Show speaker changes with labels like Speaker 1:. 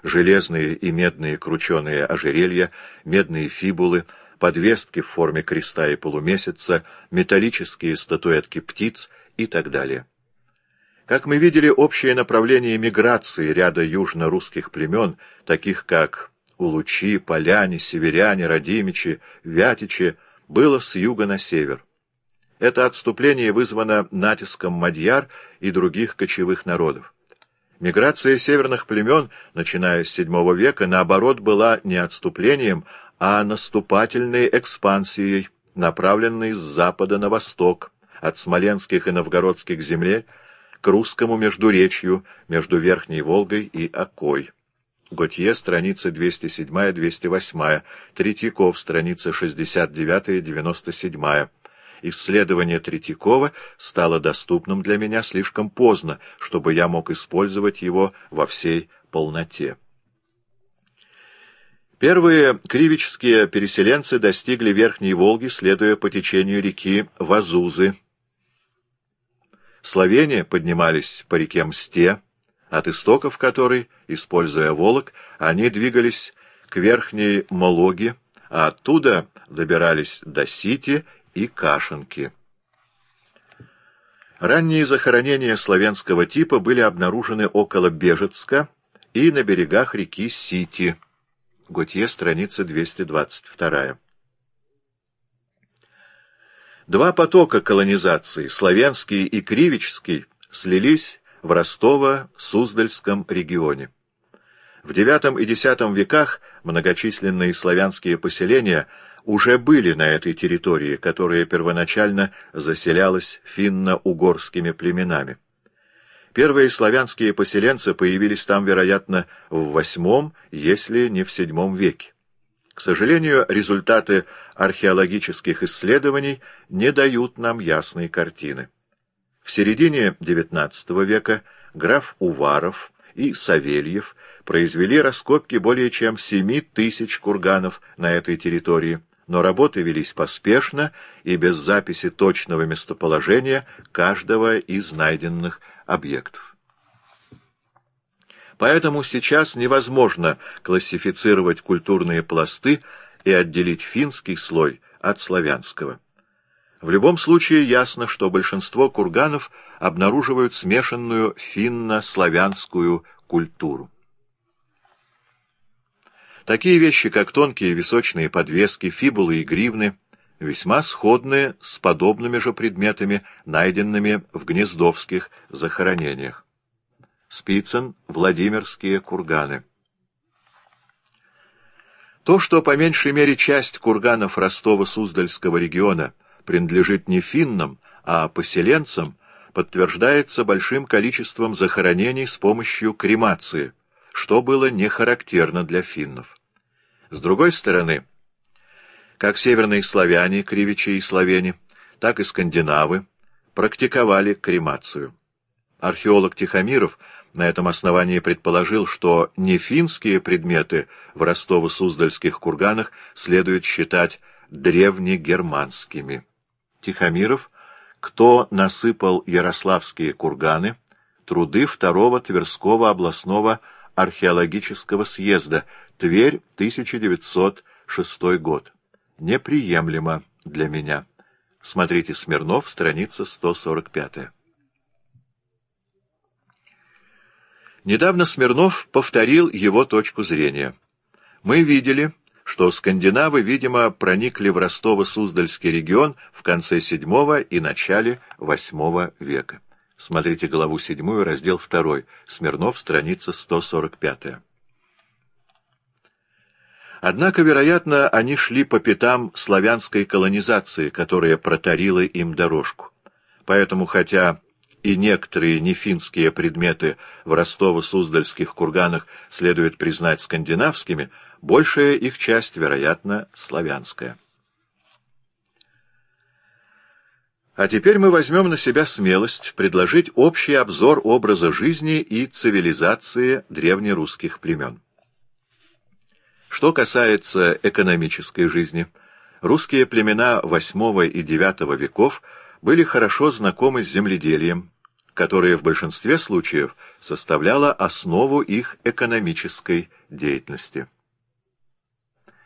Speaker 1: железные и медные крученые ожерелья, медные фибулы, подвески в форме креста и полумесяца, металлические статуэтки птиц и так далее. Как мы видели, общее направление миграции ряда южно-русских племен, таких как улучи, поляне, северяне, радимичи, вятичи, было с юга на север. Это отступление вызвано натиском мадьяр и других кочевых народов. Миграция северных племен, начиная с VII века, наоборот, была не отступлением, а наступательной экспансией, направленной с запада на восток, от смоленских и новгородских земель к русскому междуречью между Верхней Волгой и Окой. Готье, страница 207-208, Третьяков, страница 69-97. Исследование Третьякова стало доступным для меня слишком поздно, чтобы я мог использовать его во всей полноте. Первые кривические переселенцы достигли Верхней Волги, следуя по течению реки Вазузы. Словени поднимались по реке Мсте, от истоков которой, используя Волок, они двигались к Верхней Мологе, а оттуда добирались до Сити и Кашинки. Ранние захоронения славянского типа были обнаружены около Бежецка и на берегах реки Сити. Готье, страница 222. Два потока колонизации, славянский и кривический, слились в Ростово-Суздальском регионе. В IX и X веках многочисленные славянские поселения уже были на этой территории, которая первоначально заселялась финно-угорскими племенами. Первые славянские поселенцы появились там, вероятно, в VIII, если не в VII веке. К сожалению, результаты археологических исследований не дают нам ясной картины. В середине XIX века граф Уваров и Савельев произвели раскопки более чем 7000 курганов на этой территории, но работы велись поспешно и без записи точного местоположения каждого из найденных объектов. Поэтому сейчас невозможно классифицировать культурные пласты и отделить финский слой от славянского. В любом случае ясно, что большинство курганов обнаруживают смешанную финно-славянскую культуру. Такие вещи, как тонкие височные подвески, фибулы и гривны, весьма сходны с подобными же предметами, найденными в гнездовских захоронениях. Спицын, Владимирские курганы. То, что по меньшей мере часть курганов Ростово-Суздальского региона принадлежит не финнам, а поселенцам, подтверждается большим количеством захоронений с помощью кремации, что было не характерно для финнов. С другой стороны, как северные славяне, кривичи и словени, так и скандинавы практиковали кремацию. Археолог Тихомиров на этом основании предположил, что нефинские предметы в Ростово-Суздальских курганах следует считать древнегерманскими. Тихомиров «Кто насыпал ярославские курганы?» Труды Второго Тверского областного археологического съезда. Тверь, 1906 год. Неприемлемо для меня. Смотрите Смирнов, страница 145. Недавно Смирнов повторил его точку зрения. Мы видели, что скандинавы, видимо, проникли в Ростово-Суздальский регион в конце VII и начале VIII века. Смотрите главу 7, раздел 2. Смирнов, страница 145. Однако, вероятно, они шли по пятам славянской колонизации, которая протарила им дорожку. Поэтому, хотя и некоторые нефинские предметы в Ростово-Суздальских курганах следует признать скандинавскими, большая их часть, вероятно, славянская. А теперь мы возьмем на себя смелость предложить общий обзор образа жизни и цивилизации древнерусских племен. Что касается экономической жизни, русские племена VIII и IX веков были хорошо знакомы с земледелием, которое в большинстве случаев составляла основу их экономической деятельности.